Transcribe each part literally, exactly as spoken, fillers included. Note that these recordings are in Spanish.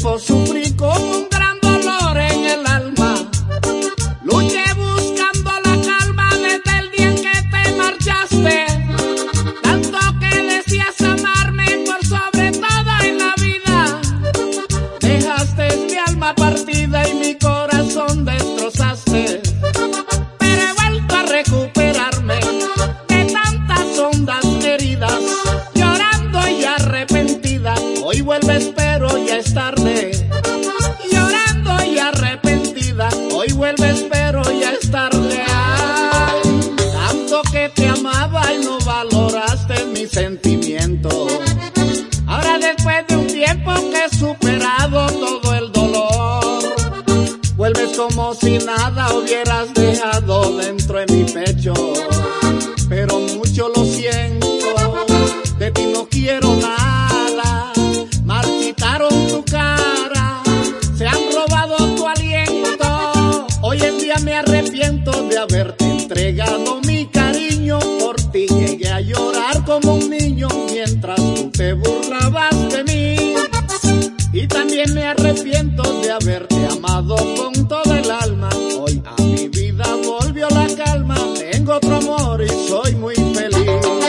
tiempo sufrí con un gran dolor en el alma. Luché buscando la calma desde el día en que te marchaste. Tanto que decías amarme por sobre todo en la vida. Dejaste mi alma partida y mi corazón destrozaste. Pero he vuelto a recuperarme de tantas hondas heridas. Llorando y arrepentida, hoy vuelves pero ya es tarde. Llorando y arrepentida, hoy vuelves pero ya es tarde. Ay, tanto que te amaba y no valoraste mis sentimientos. Ahora después de un tiempo que he superado todo el dolor, vuelves como si nada hubieras dejado dentro de mi pecho. Pero mucho lo siento, de ti no quiero nada. Marchitaron tu cara, se han robado tu aliento. Hoy en día me arrepiento de haberte entregado mi cariño. Por ti llegué a llorar como un niño mientras tú te burlabas de mí. Y también me arrepiento de haberte amado con todo el alma. Hoy a mi vida volvió la calma, tengo otro amor y soy muy feliz.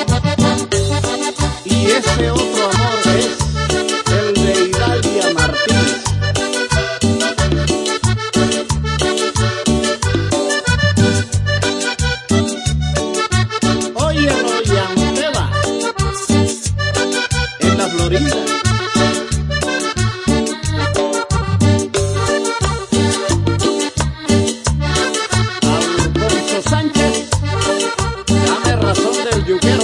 Y ese otro amor es el de Idalia Martínez. Óyelo y Anteba, en la Florida. Alfonso Sánchez, dame razón del yuquero.